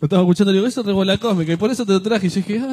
Lo estaba escuchando y digo, eso es re bola cósmica. Y por eso te lo traje. Y yo dije,